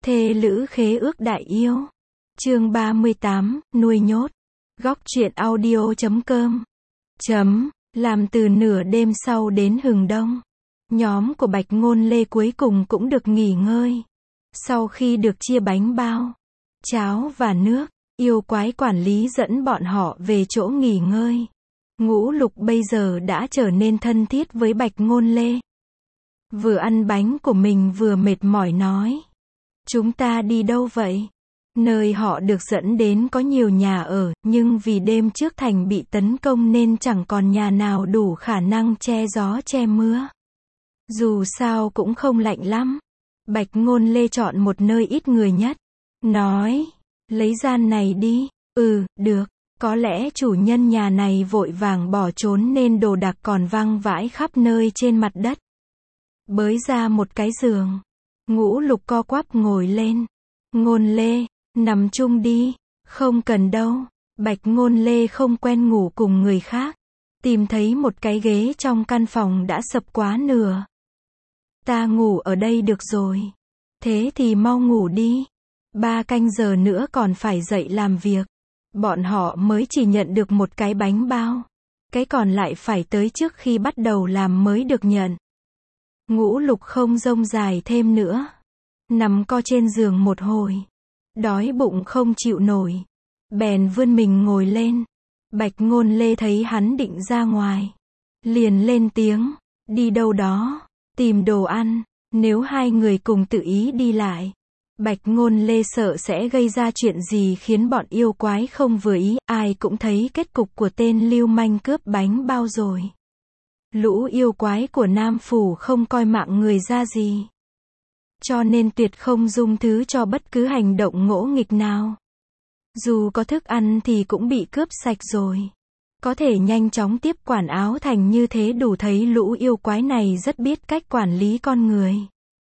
Thê lữ khế ước đại yêu. Chương 38, nuôi nhốt. Góc truyện audio.com. Làm từ nửa đêm sau đến hừng đông. Nhóm của Bạch Ngôn Lê cuối cùng cũng được nghỉ ngơi. Sau khi được chia bánh bao, cháo và nước, yêu quái quản lý dẫn bọn họ về chỗ nghỉ ngơi. Ngũ Lục bây giờ đã trở nên thân thiết với Bạch Ngôn Lê. Vừa ăn bánh của mình vừa mệt mỏi nói. Chúng ta đi đâu vậy? Nơi họ được dẫn đến có nhiều nhà ở, nhưng vì đêm trước thành bị tấn công nên chẳng còn nhà nào đủ khả năng che gió che mưa. Dù sao cũng không lạnh lắm. Bạch Ngôn Lê chọn một nơi ít người nhất. Nói, lấy gian này đi. Được. Có lẽ chủ nhân nhà này vội vàng bỏ trốn nên đồ đạc còn văng vãi khắp nơi trên mặt đất. Bới ra một cái giường. Ngũ Lục co quắp ngồi lên. Ngôn Lê, nằm chung đi. Không cần đâu. Bạch Ngôn Lê không quen ngủ cùng người khác. Tìm thấy một cái ghế trong căn phòng đã sập quá nửa. Ta ngủ ở đây được rồi. Thế thì mau ngủ đi. 3 canh giờ nữa còn phải dậy làm việc. Bọn họ mới chỉ nhận được một cái bánh bao. Cái còn lại phải tới trước khi bắt đầu làm mới được nhận. Ngũ Lục không rông dài thêm nữa. Nằm co trên giường một hồi. Đói bụng không chịu nổi. Bèn vươn mình ngồi lên. Bạch Ngôn Lê thấy hắn định ra ngoài. Liền lên tiếng. Đi đâu đó. Tìm đồ ăn. Nếu hai người cùng tự ý đi lại. Bạch Ngôn Lê sợ sẽ gây ra chuyện gì khiến bọn yêu quái không vừa ý. Ai cũng thấy kết cục của tên lưu manh cướp bánh bao rồi. Lũ yêu quái của Nam Phủ không coi mạng người ra gì. Cho nên tuyệt không dung thứ cho bất cứ hành động ngỗ nghịch nào. Dù có thức ăn thì cũng bị cướp sạch rồi. Có thể nhanh chóng tiếp quản Áo Thành như thế đủ thấy lũ yêu quái này rất biết cách quản lý con người.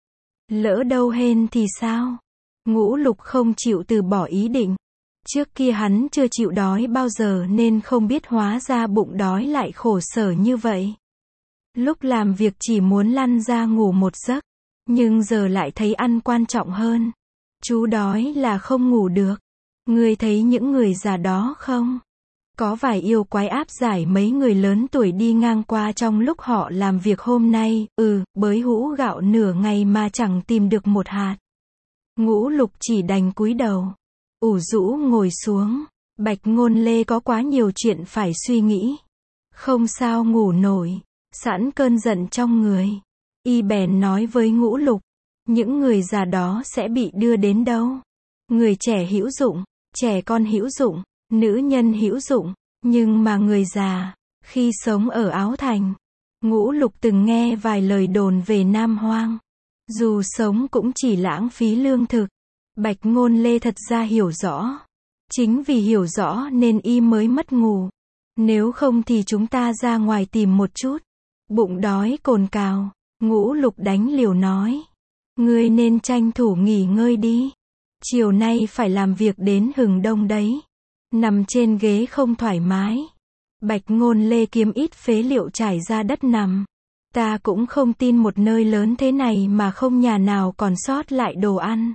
Lỡ đâu hên thì sao? Ngũ Lục không chịu từ bỏ ý định. Trước kia hắn chưa chịu đói bao giờ nên không biết hóa ra bụng đói lại khổ sở như vậy. Lúc làm việc chỉ muốn lăn ra ngủ một giấc. Nhưng giờ lại thấy ăn quan trọng hơn. Chú đói là không ngủ được. Ngươi thấy những người già đó không? Có vài yêu quái áp giải mấy người lớn tuổi đi ngang qua trong lúc họ làm việc hôm nay. Bới hũ gạo nửa ngày mà chẳng tìm được một hạt. Ngũ Lục chỉ đành cúi đầu. Ủ rũ ngồi xuống. Bạch Ngôn Lê có quá nhiều chuyện phải suy nghĩ. Không sao ngủ nổi. Sẵn cơn giận trong người. Y bèn nói với Ngũ Lục. Những người già đó sẽ bị đưa đến đâu? Người trẻ hữu dụng, trẻ con hữu dụng, nữ nhân hữu dụng. Nhưng mà người già, khi sống ở Áo Thành. Ngũ Lục từng nghe vài lời đồn về Nam Hoang. Dù sống cũng chỉ lãng phí lương thực. Bạch Ngôn Lê thật ra hiểu rõ. Chính vì hiểu rõ nên y mới mất ngủ. Nếu không thì chúng ta ra ngoài tìm một chút. Bụng đói cồn cào. Ngũ Lục đánh liều nói. Ngươi nên tranh thủ nghỉ ngơi đi. Chiều nay phải làm việc đến hừng đông đấy. Nằm trên ghế không thoải mái. Bạch Ngôn Lê kiếm ít phế liệu trải ra đất nằm. Ta cũng không tin một nơi lớn thế này mà không nhà nào còn sót lại đồ ăn.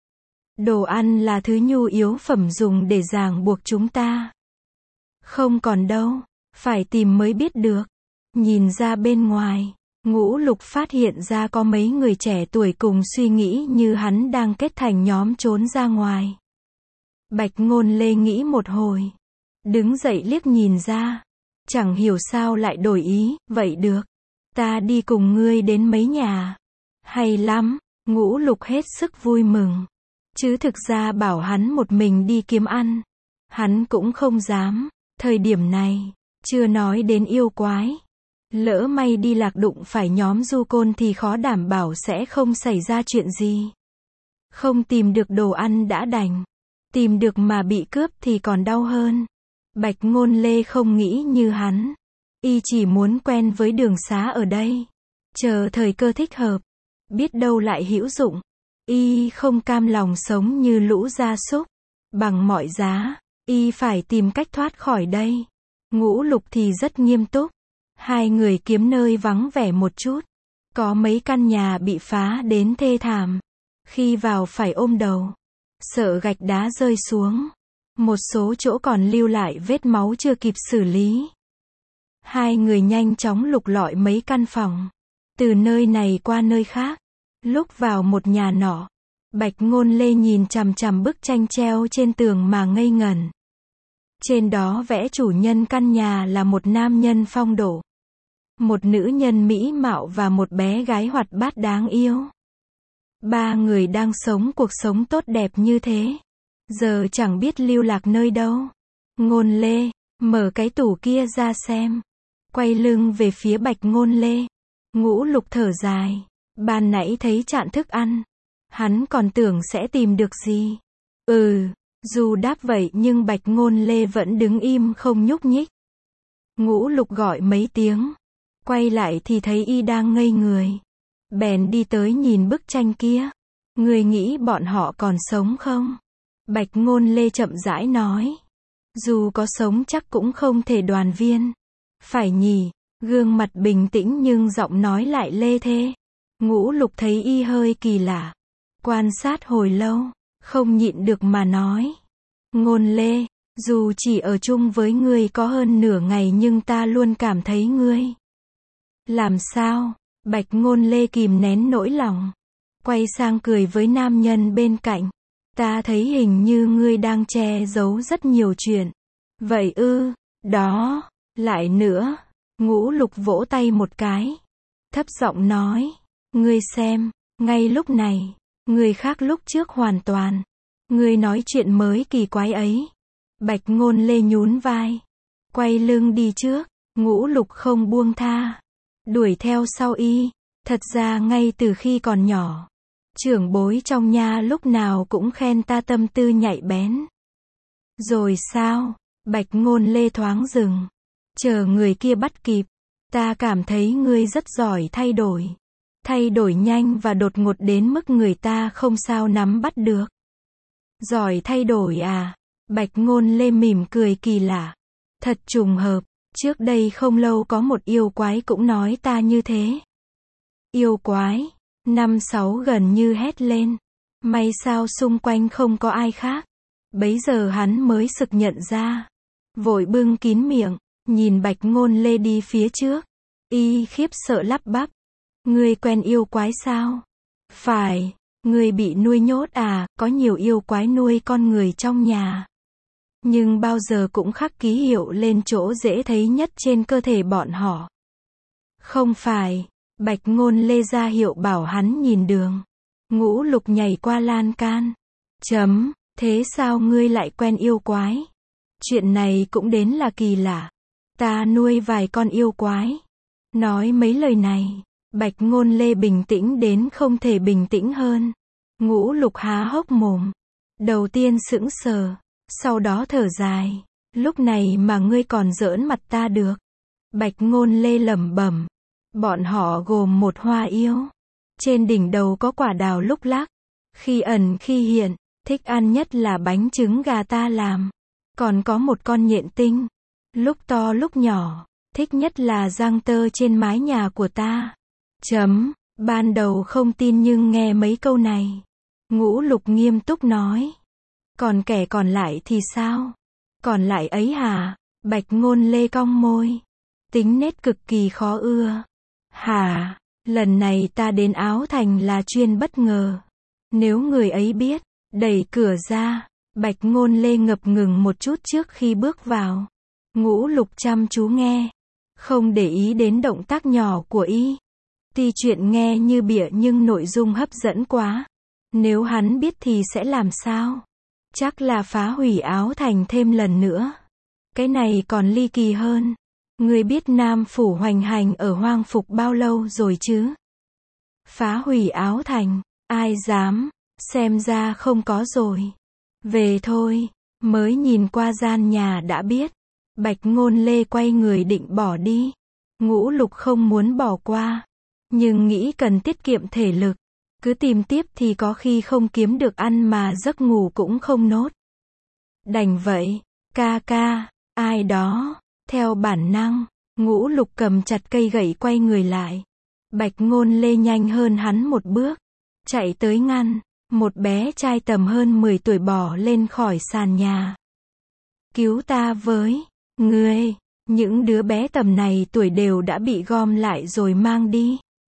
Đồ ăn là thứ nhu yếu phẩm dùng để ràng buộc chúng ta. Không còn đâu. Phải tìm mới biết được. Nhìn ra bên ngoài. Ngũ Lục phát hiện ra có mấy người trẻ tuổi cùng suy nghĩ như hắn đang kết thành nhóm trốn ra ngoài. Bạch Ngôn Lê nghĩ một hồi. Đứng dậy liếc nhìn ra. Chẳng hiểu sao lại đổi ý. Vậy được. Ta đi cùng ngươi đến mấy nhà. Hay lắm. Ngũ Lục hết sức vui mừng. Chứ thực ra bảo hắn một mình đi kiếm ăn. Hắn cũng không dám. Thời điểm này. Chưa nói đến yêu quái. Lỡ may đi lạc đụng phải nhóm du côn thì khó đảm bảo sẽ không xảy ra chuyện gì. Không tìm được đồ ăn đã đành. Tìm được mà bị cướp thì còn đau hơn. Bạch Ngôn Lê không nghĩ như hắn. Y chỉ muốn quen với đường xá ở đây. Chờ thời cơ thích hợp. Biết đâu lại hữu dụng. Y không cam lòng sống như lũ gia súc. Bằng mọi giá, Y phải tìm cách thoát khỏi đây. Ngũ Lục thì rất nghiêm túc. Hai người kiếm nơi vắng vẻ một chút. Có mấy căn nhà bị phá đến thê thảm. Khi vào phải ôm đầu, sợ gạch đá rơi xuống. Một số chỗ còn lưu lại vết máu chưa kịp xử lý. Hai người nhanh chóng lục lọi mấy căn phòng, từ nơi này qua nơi khác. Lúc vào một nhà nọ, Bạch Ngôn Lê nhìn chằm chằm bức tranh treo trên tường mà ngây ngẩn. Trên đó vẽ chủ nhân căn nhà là một nam nhân phong độ, một nữ nhân mỹ mạo và một bé gái hoạt bát đáng yêu. Ba người đang sống cuộc sống tốt đẹp như thế, giờ chẳng biết lưu lạc nơi đâu. Ngôn Lê, mở cái tủ kia ra xem. Quay lưng về phía Bạch Ngôn Lê, Ngũ Lục thở dài. Ban nãy thấy chạn thức ăn, hắn còn tưởng sẽ tìm được gì. Dù đáp vậy nhưng Bạch Ngôn Lê vẫn đứng im không nhúc nhích. Ngũ Lục gọi mấy tiếng, quay lại thì thấy y đang ngây người. Bèn đi tới nhìn bức tranh kia. Người nghĩ bọn họ còn sống không? Bạch Ngôn Lê chậm rãi nói. Dù có sống chắc cũng không thể đoàn viên. Phải nhỉ? Gương mặt bình tĩnh nhưng giọng nói lại lê thê. Ngũ Lục thấy y hơi kỳ lạ. Quan sát hồi lâu, không nhịn được mà nói. Ngôn Lê, dù chỉ ở chung với ngươi có hơn nửa ngày nhưng ta luôn cảm thấy ngươi. Làm sao? Bạch Ngôn Lê kìm nén nỗi lòng, quay sang cười với nam nhân bên cạnh. Ta thấy hình như ngươi đang che giấu rất nhiều chuyện. Vậy ư? Đó, lại nữa. Ngũ Lục vỗ tay một cái, thấp giọng nói. Ngươi xem, ngay lúc này, người khác lúc trước hoàn toàn. Ngươi nói chuyện mới kỳ quái ấy. Bạch Ngôn Lê nhún vai, quay lưng đi trước. Ngũ Lục không buông tha, đuổi theo sau y. Thật ra ngay từ khi còn nhỏ, trưởng bối trong nhà lúc nào cũng khen ta tâm tư nhạy bén. Rồi sao? Bạch Ngôn Lê thoáng dừng, chờ người kia bắt kịp. Ta cảm thấy ngươi rất giỏi thay đổi. Thay đổi nhanh và đột ngột đến mức người ta không sao nắm bắt được. Giỏi thay đổi à? Bạch Ngôn Lê mỉm cười kỳ lạ. Thật trùng hợp, trước đây không lâu có một yêu quái cũng nói ta như thế. Yêu quái? Năm sáu gần như hét lên. May sao xung quanh không có ai khác. Bấy giờ hắn mới sực nhận ra. Vội bưng kín miệng, nhìn Bạch Ngôn Lê đi phía trước. Y khiếp sợ lắp bắp. Ngươi quen yêu quái sao? Phải, ngươi bị nuôi nhốt à? Có nhiều yêu quái nuôi con người trong nhà, nhưng bao giờ cũng khắc ký hiệu lên chỗ dễ thấy nhất trên cơ thể bọn họ. Không phải. Bạch Ngôn Lê ra hiệu bảo hắn nhìn đường. Ngũ Lục nhảy qua lan can. Thế sao ngươi lại quen yêu quái? Chuyện này cũng đến là kỳ lạ. Ta nuôi vài con yêu quái. Nói mấy lời này, Bạch Ngôn Lê bình tĩnh đến không thể bình tĩnh hơn. Ngũ Lục há hốc mồm. Đầu tiên sững sờ, sau đó thở dài. Lúc này mà ngươi còn giỡn mặt ta được. Bạch Ngôn Lê lẩm bẩm. Bọn họ gồm một hoa yêu. Trên đỉnh đầu có quả đào lúc lắc, khi ẩn khi hiện. Thích ăn nhất là bánh trứng gà ta làm. Còn có một con nhện tinh, lúc to lúc nhỏ. Thích nhất là giang tơ trên mái nhà của ta. Ban đầu không tin nhưng nghe mấy câu này, Ngũ Lục nghiêm túc nói. Còn kẻ còn lại thì sao? Còn lại ấy hả? Bạch Ngôn Lê cong môi, tính nết cực kỳ khó ưa. Hả? Lần này ta đến Áo Thành là chuyên bất ngờ. Nếu người ấy biết. Đẩy cửa ra, Bạch Ngôn Lê ngập ngừng một chút trước khi bước vào. Ngũ Lục chăm chú nghe, không để ý đến động tác nhỏ của y. Tuy chuyện nghe như bịa nhưng nội dung hấp dẫn quá. Nếu hắn biết thì sẽ làm sao? Chắc là phá hủy Áo Thành thêm lần nữa. Cái này còn ly kỳ hơn. Ngươi biết Nam Phủ hoành hành ở Hoang Phục bao lâu rồi chứ? Phá hủy Áo Thành, ai dám? Xem ra không có rồi. Về thôi, mới nhìn qua gian nhà đã biết. Bạch Ngôn Lê quay người định bỏ đi. Ngũ Lục không muốn bỏ qua, nhưng nghĩ cần tiết kiệm thể lực. Cứ tìm tiếp thì có khi không kiếm được ăn mà giấc ngủ cũng không nốt. Đành vậy. Ca, ai đó? Theo bản năng, Ngũ Lục cầm chặt cây gậy quay người lại. Bạch Ngôn Lê nhanh hơn hắn một bước, chạy tới ngăn. Một bé trai tầm hơn 10 tuổi bò lên khỏi sàn nhà. Cứu ta với, người. Những đứa bé tầm này tuổi đều đã bị gom lại rồi mang đi.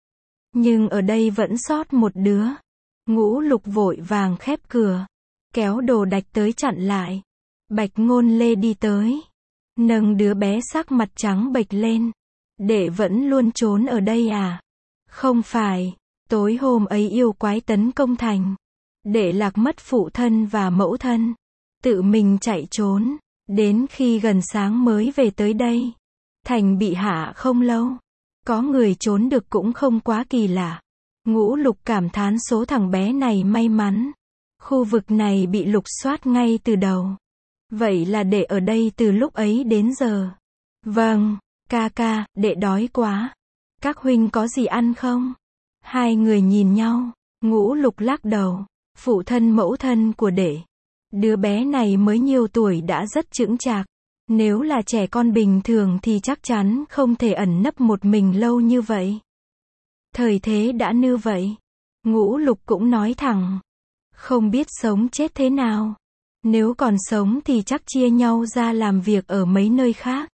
Nhưng ở đây vẫn sót một đứa. Ngũ Lục vội vàng khép cửa, kéo Đồ Đạch tới chặn lại. Bạch Ngôn Lê đi tới, nâng đứa bé sắc mặt trắng bệch lên. Đệ vẫn luôn trốn ở đây à? Không phải, tối hôm ấy yêu quái tấn công thành. Đệ lạc mất phụ thân và mẫu thân, tự mình chạy trốn, đến khi gần sáng mới về tới đây. Thành bị hạ không lâu, có người trốn được cũng không quá kỳ lạ. Ngũ Lục cảm thán số thằng bé này may mắn. Khu vực này bị lục soát ngay từ đầu. Vậy là đệ ở đây từ lúc ấy đến giờ. Vâng, ca ca, đệ đói quá. Các huynh có gì ăn không? Hai người nhìn nhau, Ngũ Lục lắc đầu. Phụ thân mẫu thân của đệ. Đứa bé này mới nhiều tuổi đã rất chững chạc. Nếu là trẻ con bình thường thì chắc chắn không thể ẩn nấp một mình lâu như vậy. Thời thế đã như vậy. Ngũ Lục cũng nói thẳng. Không biết sống chết thế nào. Nếu còn sống thì chắc chia nhau ra làm việc ở mấy nơi khác.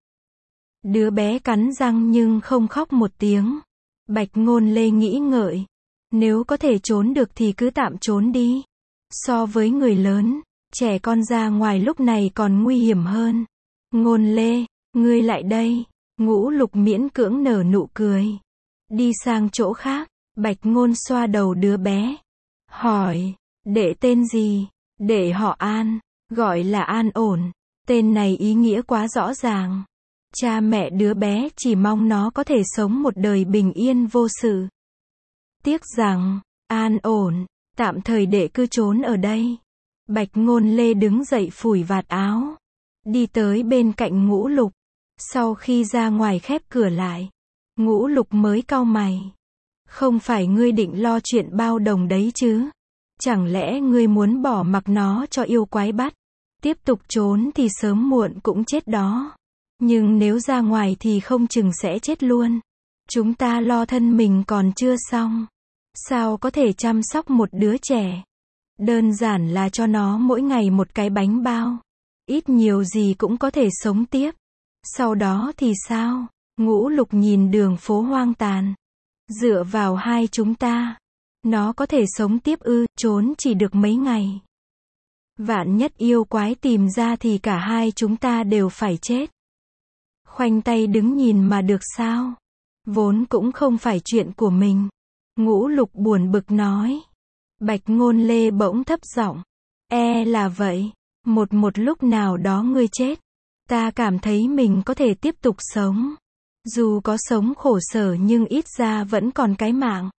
Đứa bé cắn răng nhưng không khóc một tiếng. Bạch Ngôn Lê nghĩ ngợi. Nếu có thể trốn được thì cứ tạm trốn đi. So với người lớn, trẻ con ra ngoài lúc này còn nguy hiểm hơn. Ngôn Lê, ngươi lại đây. Ngũ Lục miễn cưỡng nở nụ cười. Đi sang chỗ khác, Bạch Ngôn xoa đầu đứa bé. Hỏi, đệ tên gì? Đệ họ An, gọi là An ổn. Tên này ý nghĩa quá rõ ràng. Cha mẹ đứa bé chỉ mong nó có thể sống một đời bình yên vô sự. Tiếc rằng, An ổn, tạm thời đệ cứ trốn ở đây. Bạch Ngôn Lê đứng dậy phủi vạt áo. Đi tới bên cạnh Ngũ Lục. Sau khi ra ngoài khép cửa lại, Ngũ Lục mới cau mày. Không phải ngươi định lo chuyện bao đồng đấy chứ? Chẳng lẽ ngươi muốn bỏ mặc nó cho yêu quái bắt? Tiếp tục trốn thì sớm muộn cũng chết đó. Nhưng nếu ra ngoài thì không chừng sẽ chết luôn. Chúng ta lo thân mình còn chưa xong. Sao có thể chăm sóc một đứa trẻ? Đơn giản là cho nó mỗi ngày một cái bánh bao. Ít nhiều gì cũng có thể sống tiếp. Sau đó thì sao? Ngũ Lục nhìn đường phố hoang tàn. Dựa vào hai chúng ta, nó có thể sống tiếp ư? Trốn chỉ được mấy ngày. Vạn nhất yêu quái tìm ra thì cả hai chúng ta đều phải chết. Khoanh tay đứng nhìn mà được sao? Vốn cũng không phải chuyện của mình. Ngũ Lục buồn bực nói. Bạch Ngôn Lê bỗng thấp giọng. Là vậy. Một lúc nào đó ngươi chết. Ta cảm thấy mình có thể tiếp tục sống. Dù có sống khổ sở nhưng ít ra vẫn còn cái mạng.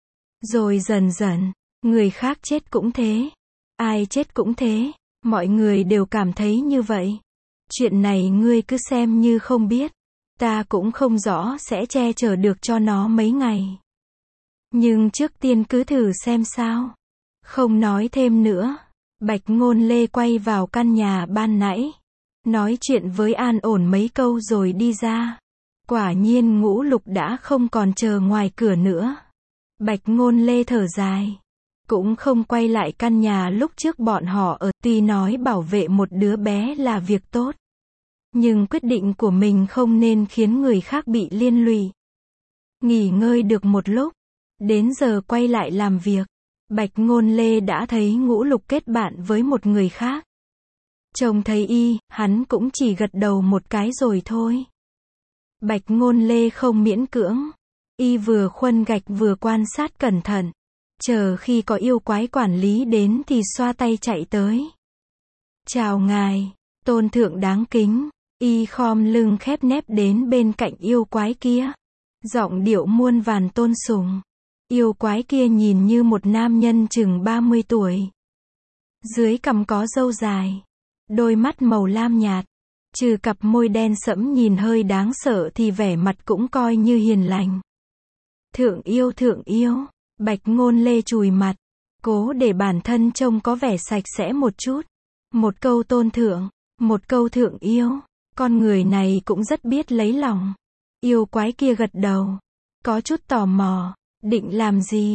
Rồi dần dần, người khác chết cũng thế. Ai chết cũng thế. Mọi người đều cảm thấy như vậy. Chuyện này ngươi cứ xem như không biết. Ta cũng không rõ sẽ che chở được cho nó mấy ngày. Nhưng trước tiên cứ thử xem sao. Không nói thêm nữa. Bạch Ngôn Lê quay vào căn nhà ban nãy. Nói chuyện với An ổn mấy câu rồi đi ra. Quả nhiên Ngũ Lục đã không còn chờ ngoài cửa nữa. Bạch Ngôn Lê thở dài. Cũng không quay lại căn nhà lúc trước bọn họ ở. Tuy nói bảo vệ một đứa bé là việc tốt. Nhưng quyết định của mình không nên khiến người khác bị liên lụy. Nghỉ ngơi được một lúc. Đến giờ quay lại làm việc. Bạch Ngôn Lê đã thấy Ngũ Lục kết bạn với một người khác. Trông thấy hắn cũng chỉ gật đầu một cái rồi thôi. Bạch Ngôn Lê không miễn cưỡng. Vừa khuân gạch vừa quan sát cẩn thận. Chờ khi có yêu quái quản lý đến thì xoa tay chạy tới. Chào ngài, tôn thượng đáng kính. Khom lưng khép nép đến bên cạnh yêu quái kia. Giọng điệu muôn vàn tôn sùng. Yêu quái kia nhìn như một nam nhân chừng 30 tuổi. Dưới cằm có râu dài. Đôi mắt màu lam nhạt. Trừ cặp môi đen sẫm nhìn hơi đáng sợ thì vẻ mặt cũng coi như hiền lành. Thượng yêu. Bạch Ngôn Lê chùi mặt. Cố để bản thân trông có vẻ sạch sẽ một chút. Một câu tôn thượng. Một câu thượng yêu. Con người này cũng rất biết lấy lòng. Yêu quái kia gật đầu. Có chút tò mò. Định làm gì?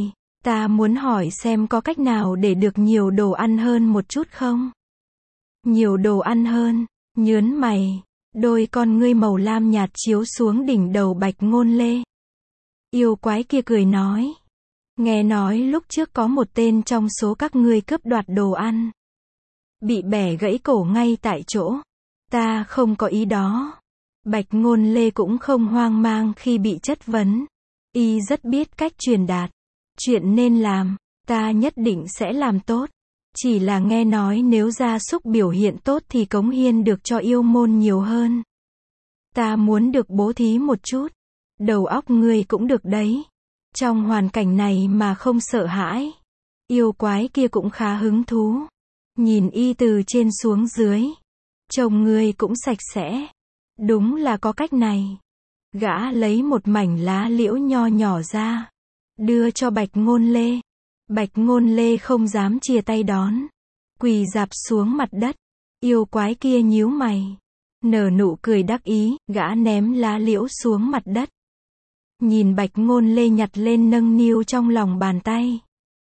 Ta muốn hỏi xem có cách nào để được nhiều đồ ăn hơn một chút không? Nhiều đồ ăn hơn, nhớn mày, đôi con ngươi màu lam nhạt chiếu xuống đỉnh đầu Bạch Ngôn Lê. Yêu quái kia cười nói. Nghe nói lúc trước có một tên trong số các ngươi cướp đoạt đồ ăn. Bị bẻ gãy cổ ngay tại chỗ. Ta không có ý đó. Bạch Ngôn Lê cũng không hoang mang khi bị chất vấn. Y rất biết cách truyền đạt. Chuyện nên làm, ta nhất định sẽ làm tốt. Chỉ là nghe nói nếu gia súc biểu hiện tốt thì cống hiến được cho yêu môn nhiều hơn. Ta muốn được bố thí một chút. Đầu óc ngươi cũng được đấy. Trong hoàn cảnh này mà không sợ hãi. Yêu quái kia cũng khá hứng thú. Nhìn y từ trên xuống dưới. Trông ngươi cũng sạch sẽ. Đúng là có cách này. Gã lấy một mảnh lá liễu nho nhỏ ra. Đưa cho Bạch Ngôn Lê. Bạch Ngôn Lê không dám chia tay đón. Quỳ rạp xuống mặt đất. Yêu quái kia nhíu mày. Nở nụ cười đắc ý, gã ném lá liễu xuống mặt đất. Nhìn Bạch Ngôn Lê nhặt lên nâng niu trong lòng bàn tay.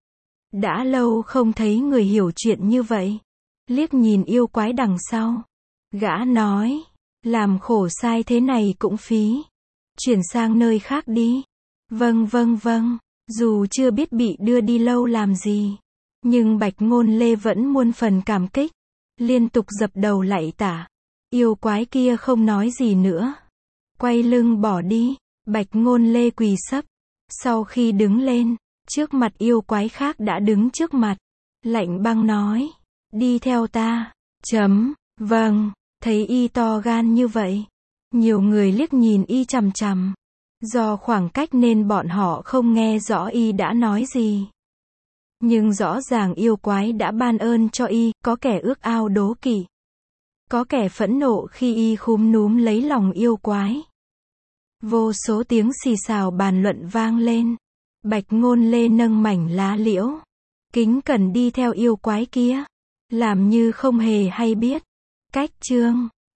Đã lâu không thấy người hiểu chuyện như vậy. Liếc nhìn yêu quái đằng sau. Gã nói, làm khổ sai thế này cũng phí. Chuyển sang nơi khác đi. Vâng vâng vâng, dù chưa biết bị đưa đi lâu làm gì. Nhưng Bạch Ngôn Lê vẫn muôn phần cảm kích. Liên tục dập đầu lạy tả. Yêu quái kia không nói gì nữa. Quay lưng bỏ đi. Bạch Ngôn Lê quỳ sấp. Sau khi đứng lên, trước mặt yêu quái khác đã đứng trước mặt. Lạnh băng nói. Đi theo ta. Vâng. Thấy y to gan như vậy. Nhiều người liếc nhìn y chằm chằm. Do khoảng cách nên bọn họ không nghe rõ y đã nói gì. Nhưng rõ ràng yêu quái đã ban ơn cho y, có kẻ ước ao đố kỵ. Có kẻ phẫn nộ khi y khúm núm lấy lòng yêu quái. Vô số tiếng xì xào bàn luận vang lên. Bạch Ngôn Lê nâng mảnh lá liễu. Kính cẩn đi theo yêu quái kia. Làm như không hề hay biết. Cách chương